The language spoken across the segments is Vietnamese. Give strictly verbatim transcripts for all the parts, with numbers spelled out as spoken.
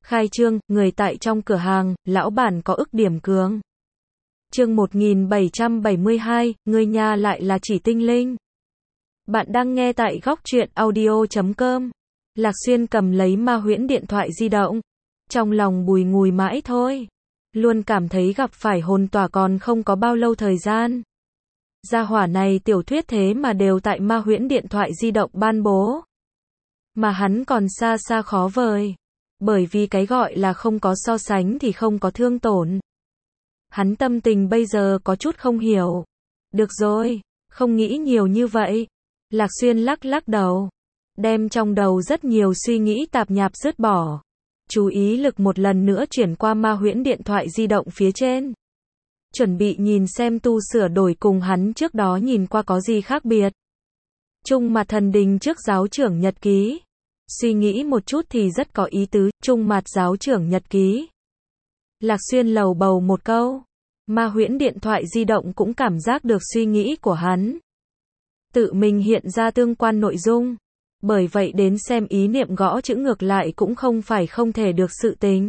Khai trương, người tại trong cửa hàng, lão bản có ức điểm cường. Chương một nghìn bảy trăm bảy mươi hai, người nhà lại là chỉ tinh linh. Bạn đang nghe tại góc truyện audio chấm com. Lạc Xuyên cầm lấy ma huyễn điện thoại di động. Trong lòng bùi ngùi mãi thôi. Luôn cảm thấy gặp phải hồn tỏa còn không có bao lâu thời gian. Gia hỏa này tiểu thuyết thế mà đều tại ma huyễn điện thoại di động ban bố. Mà hắn còn xa xa khó vời. Bởi vì cái gọi là không có so sánh thì không có thương tổn. Hắn tâm tình bây giờ có chút không hiểu. Được rồi, không nghĩ nhiều như vậy. Lạc Xuyên lắc lắc đầu. Đem trong đầu rất nhiều suy nghĩ tạp nhạp dứt bỏ. Chú ý lực một lần nữa chuyển qua ma huyễn điện thoại di động phía trên. Chuẩn bị nhìn xem tu sửa đổi cùng hắn trước đó nhìn qua có gì khác biệt. Trung mặt thần đình trước giáo trưởng nhật ký. Suy nghĩ một chút thì rất có ý tứ, trung mặt giáo trưởng nhật ký. Lạc Xuyên lầu bầu một câu. Ma huyễn điện thoại di động cũng cảm giác được suy nghĩ của hắn. Tự mình hiện ra tương quan nội dung. Bởi vậy đến xem ý niệm gõ chữ ngược lại cũng không phải không thể được sự tình.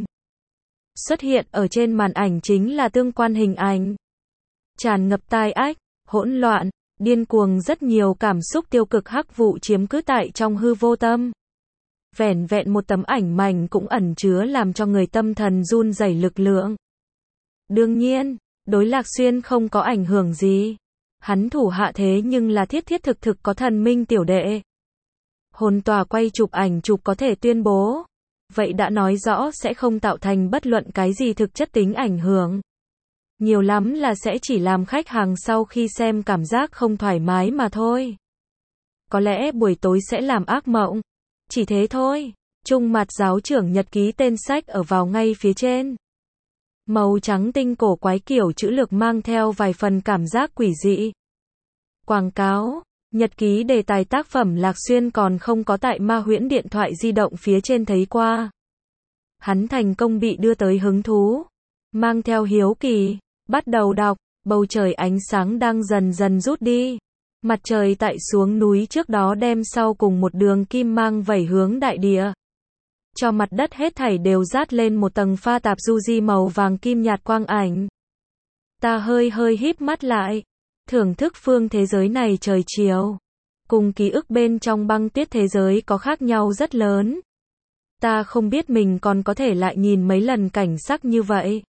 Xuất hiện ở trên màn ảnh chính là tương quan hình ảnh. Tràn ngập tai ách, hỗn loạn, điên cuồng rất nhiều cảm xúc tiêu cực hắc vụ chiếm cứ tại trong hư vô tâm. Vẻn vẹn một tấm ảnh mảnh cũng ẩn chứa làm cho người tâm thần run rẩy lực lượng. Đương nhiên, đối Lạc Xuyên không có ảnh hưởng gì. Hắn thủ hạ thế nhưng là thiết thiết thực thực có thần minh tiểu đệ. Hồn tòa quay chụp ảnh chụp có thể tuyên bố. Vậy đã nói rõ sẽ không tạo thành bất luận cái gì thực chất tính ảnh hưởng. Nhiều lắm là sẽ chỉ làm khách hàng sau khi xem cảm giác không thoải mái mà thôi. Có lẽ buổi tối sẽ làm ác mộng. Chỉ thế thôi. Trung mặt giáo trưởng nhật ký tên sách ở vào ngay phía trên. Màu trắng tinh cổ quái kiểu chữ lược mang theo vài phần cảm giác quỷ dị. Quảng cáo. Nhật ký đề tài tác phẩm Lạc Xuyên còn không có tại ma huyễn điện thoại di động phía trên thấy qua. Hắn thành công bị đưa tới hứng thú. Mang theo hiếu kỳ. Bắt đầu đọc. Bầu trời ánh sáng đang dần dần rút đi. Mặt trời tại xuống núi trước đó đem sau cùng một đường kim mang vẩy hướng đại địa. Cho mặt đất hết thảy đều dát lên một tầng pha tạp du di màu vàng kim nhạt quang ảnh. Ta hơi hơi híp mắt lại. Thưởng thức phương thế giới này trời chiều. Cùng ký ức bên trong băng tiết thế giới có khác nhau rất lớn. Ta không biết mình còn có thể lại nhìn mấy lần cảnh sắc như vậy.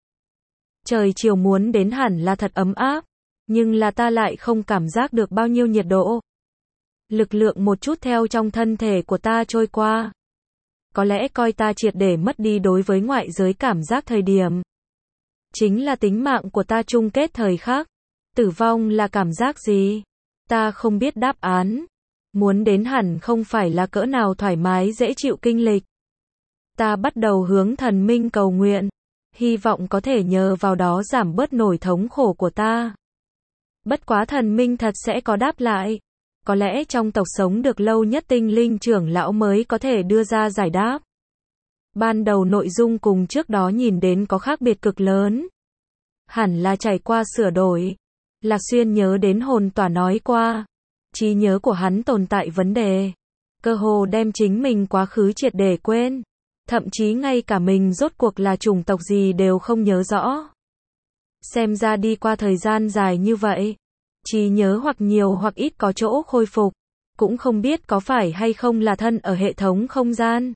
Trời chiều muốn đến hẳn là thật ấm áp. Nhưng là ta lại không cảm giác được bao nhiêu nhiệt độ. Lực lượng một chút theo trong thân thể của ta trôi qua. Có lẽ coi ta triệt để mất đi đối với ngoại giới cảm giác thời điểm. Chính là tính mạng của ta chung kết thời khắc. Tử vong là cảm giác gì? Ta không biết đáp án. Muốn đến hẳn không phải là cỡ nào thoải mái dễ chịu kinh lịch. Ta bắt đầu hướng thần minh cầu nguyện. Hy vọng có thể nhờ vào đó giảm bớt nỗi thống khổ của ta. Bất quá thần minh thật sẽ có đáp lại. Có lẽ trong tộc sống được lâu nhất tinh linh trưởng lão mới có thể đưa ra giải đáp. Ban đầu nội dung cùng trước đó nhìn đến có khác biệt cực lớn. Hẳn là trải qua sửa đổi. Lạc Xuyên nhớ đến hồn tỏa nói qua. Trí nhớ của hắn tồn tại vấn đề. Cơ hồ đem chính mình quá khứ triệt để quên. Thậm chí ngay cả mình rốt cuộc là chủng tộc gì đều không nhớ rõ. Xem ra đi qua thời gian dài như vậy. Trí nhớ hoặc nhiều hoặc ít có chỗ khôi phục. Cũng không biết có phải hay không là thân ở hệ thống không gian.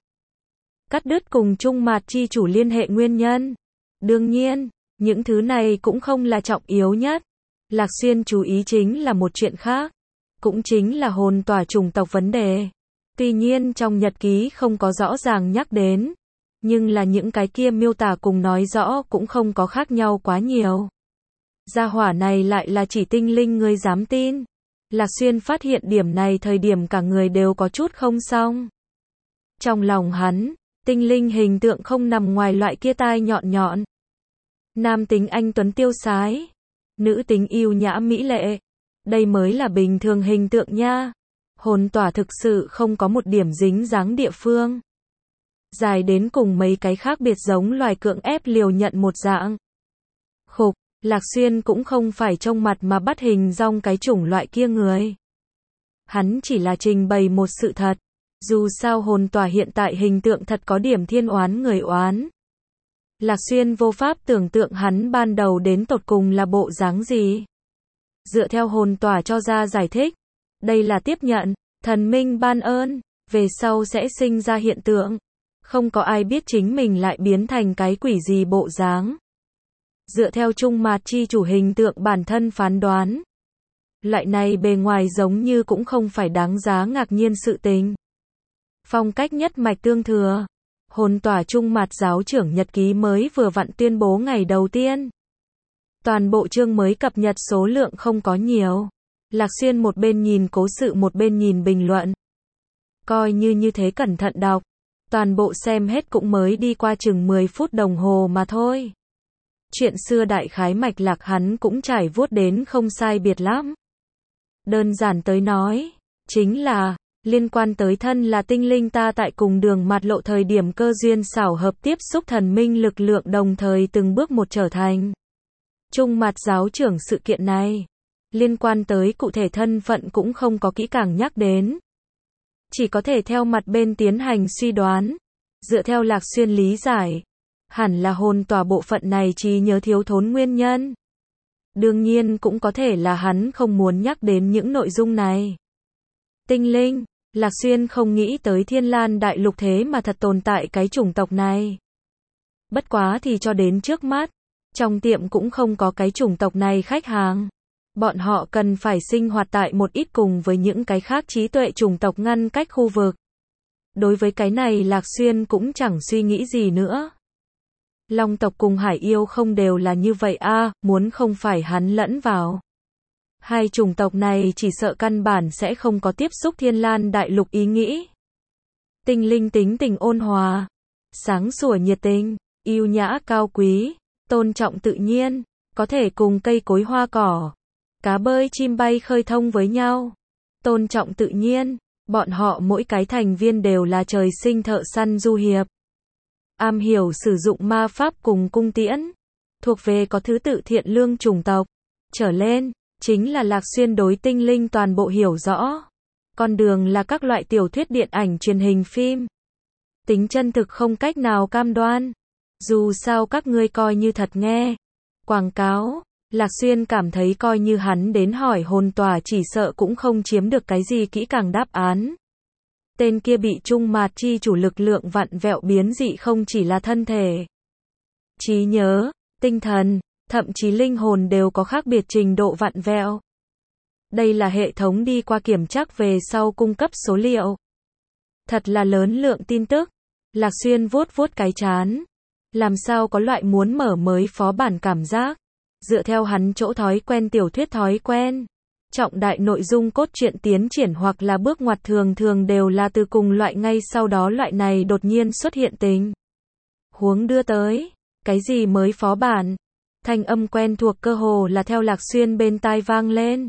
Cắt đứt cùng Trung Mạt chi chủ liên hệ nguyên nhân. Đương nhiên, những thứ này cũng không là trọng yếu nhất. Lạc Xuyên chú ý chính là một chuyện khác. Cũng chính là hồn tỏa chủng tộc vấn đề. Tuy nhiên trong nhật ký không có rõ ràng nhắc đến. Nhưng là những cái kia miêu tả cùng nói rõ cũng không có khác nhau quá nhiều. Gia hỏa này lại là chỉ tinh linh ngươi dám tin. Lạc Xuyên phát hiện điểm này thời điểm cả người đều có chút không xong. Trong lòng hắn, tinh linh hình tượng không nằm ngoài loại kia tai nhọn nhọn. Nam tính anh tuấn tiêu sái. Nữ tính yêu nhã mỹ lệ. Đây mới là bình thường hình tượng nha. Hồn tỏa thực sự không có một điểm dính dáng địa phương. Dài đến cùng mấy cái khác biệt giống loài cưỡng ép liều nhận một dạng. Khục, Lạc Xuyên cũng không phải trông mặt mà bắt hình dong cái chủng loại kia người. Hắn chỉ là trình bày một sự thật. Dù sao hồn tỏa hiện tại hình tượng thật có điểm thiên oán người oán. Lạc Xuyên vô pháp tưởng tượng hắn ban đầu đến tột cùng là bộ dáng gì. Dựa theo hồn tỏa cho ra giải thích, đây là tiếp nhận, thần minh ban ơn, về sau sẽ sinh ra hiện tượng. Không có ai biết chính mình lại biến thành cái quỷ gì bộ dáng. Dựa theo Trung Mạt chi chủ hình tượng bản thân phán đoán, loại này bề ngoài giống như cũng không phải đáng giá ngạc nhiên sự tình. Phong cách nhất mạch tương thừa. Hồn tỏa Trung Mạt giáo trưởng nhật ký mới vừa vặn tuyên bố ngày đầu tiên. Toàn bộ chương mới cập nhật số lượng không có nhiều. Lạc Xuyên một bên nhìn cố sự một bên nhìn bình luận. Coi như như thế cẩn thận đọc. Toàn bộ xem hết cũng mới đi qua chừng mười phút đồng hồ mà thôi. Chuyện xưa đại khái mạch lạc hắn cũng trải vuốt đến không sai biệt lắm. Đơn giản tới nói, chính là, liên quan tới thân là tinh linh ta tại cùng đường mặt lộ thời điểm cơ duyên xảo hợp tiếp xúc thần minh lực lượng đồng thời từng bước một trở thành Trung Mạt giáo trưởng sự kiện này. Liên quan tới cụ thể thân phận cũng không có kỹ càng nhắc đến. Chỉ có thể theo mặt bên tiến hành suy đoán. Dựa theo Lạc Xuyên lý giải, hẳn là hồn tỏa bộ phận này trí nhớ thiếu thốn nguyên nhân. Đương nhiên cũng có thể là hắn không muốn nhắc đến những nội dung này. Tinh linh, Lạc Xuyên không nghĩ tới Thiên Lan đại lục thế mà thật tồn tại cái chủng tộc này. Bất quá thì cho đến trước mắt, trong tiệm cũng không có cái chủng tộc này khách hàng. Bọn họ cần phải sinh hoạt tại một ít cùng với những cái khác trí tuệ chủng tộc ngăn cách khu vực. Đối với cái này Lạc Xuyên cũng chẳng suy nghĩ gì nữa. Long tộc cùng hải yêu không đều là như vậy a, à, muốn không phải hắn lẫn vào. Hai chủng tộc này chỉ sợ căn bản sẽ không có tiếp xúc Thiên Lan đại lục ý nghĩ. Tinh linh tính tình ôn hòa, sáng sủa nhiệt tình, yêu nhã cao quý, tôn trọng tự nhiên, có thể cùng cây cối hoa cỏ, cá bơi chim bay khơi thông với nhau. Tôn trọng tự nhiên, bọn họ mỗi cái thành viên đều là trời sinh thợ săn du hiệp. Am hiểu sử dụng ma pháp cùng cung tiễn, thuộc về có thứ tự thiện lương chủng tộc. Trở lên, chính là Lạc Xuyên đối tinh linh toàn bộ hiểu rõ. Con đường là các loại tiểu thuyết điện ảnh truyền hình phim. Tính chân thực không cách nào cam đoan. Dù sao các ngươi coi như thật nghe. Quảng cáo, Lạc Xuyên cảm thấy coi như hắn đến hỏi hồn tỏa chỉ sợ cũng không chiếm được cái gì kỹ càng đáp án. Tên kia bị Trung Mạt chi chủ lực lượng vặn vẹo biến dị không chỉ là thân thể, trí nhớ, tinh thần, thậm chí linh hồn đều có khác biệt trình độ vặn vẹo. Đây là hệ thống đi qua kiểm tra về sau cung cấp số liệu. Thật là lớn lượng tin tức. Lạc Xuyên vuốt vuốt cái trán. Làm sao có loại muốn mở mới phó bản cảm giác. Dựa theo hắn chỗ thói quen tiểu thuyết thói quen. Trọng đại nội dung cốt truyện tiến triển hoặc là bước ngoặt thường thường đều là từ cùng loại ngay sau đó loại này đột nhiên xuất hiện tình huống đưa tới. Cái gì mới phó bản? Thanh âm quen thuộc cơ hồ là theo Lạc Xuyên bên tai vang lên.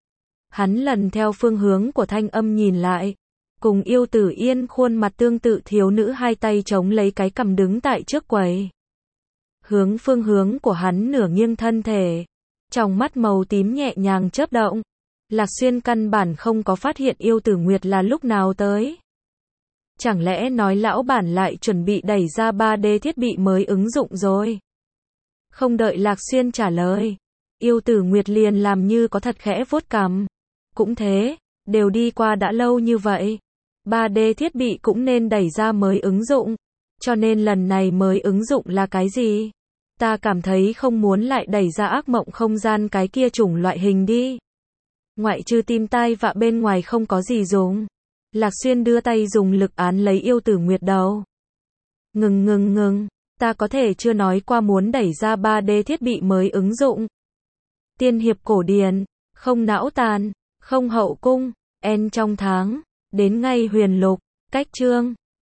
Hắn lần theo phương hướng của thanh âm nhìn lại. Cùng Yêu Tử Yên khuôn mặt tương tự thiếu nữ hai tay chống lấy cái cằm đứng tại trước quầy. Hướng phương hướng của hắn nửa nghiêng thân thể. Trong mắt màu tím nhẹ nhàng chớp động. Lạc Xuyên căn bản không có phát hiện Yêu Tử Nguyệt là lúc nào tới. Chẳng lẽ nói lão bản lại chuẩn bị đẩy ra ba D thiết bị mới ứng dụng rồi? Không đợi Lạc Xuyên trả lời, Yêu Tử Nguyệt liền làm như có thật khẽ vuốt cằm. Cũng thế, đều đi qua đã lâu như vậy. ba D thiết bị cũng nên đẩy ra mới ứng dụng. Cho nên lần này mới ứng dụng là cái gì? Ta cảm thấy không muốn lại đẩy ra ác mộng không gian cái kia chủng loại hình đi. Ngoại trừ tim tai vạ bên ngoài không có gì dùng. Lạc Xuyên đưa tay dùng lực án lấy Yêu Tử Nguyệt đầu. Ngừng ngừng ngừng, ta có thể chưa nói qua muốn đẩy ra ba D thiết bị mới ứng dụng. Tiên hiệp cổ điển, không não tàn, không hậu cung, en trong tháng, đến ngay huyền lục, cách chương.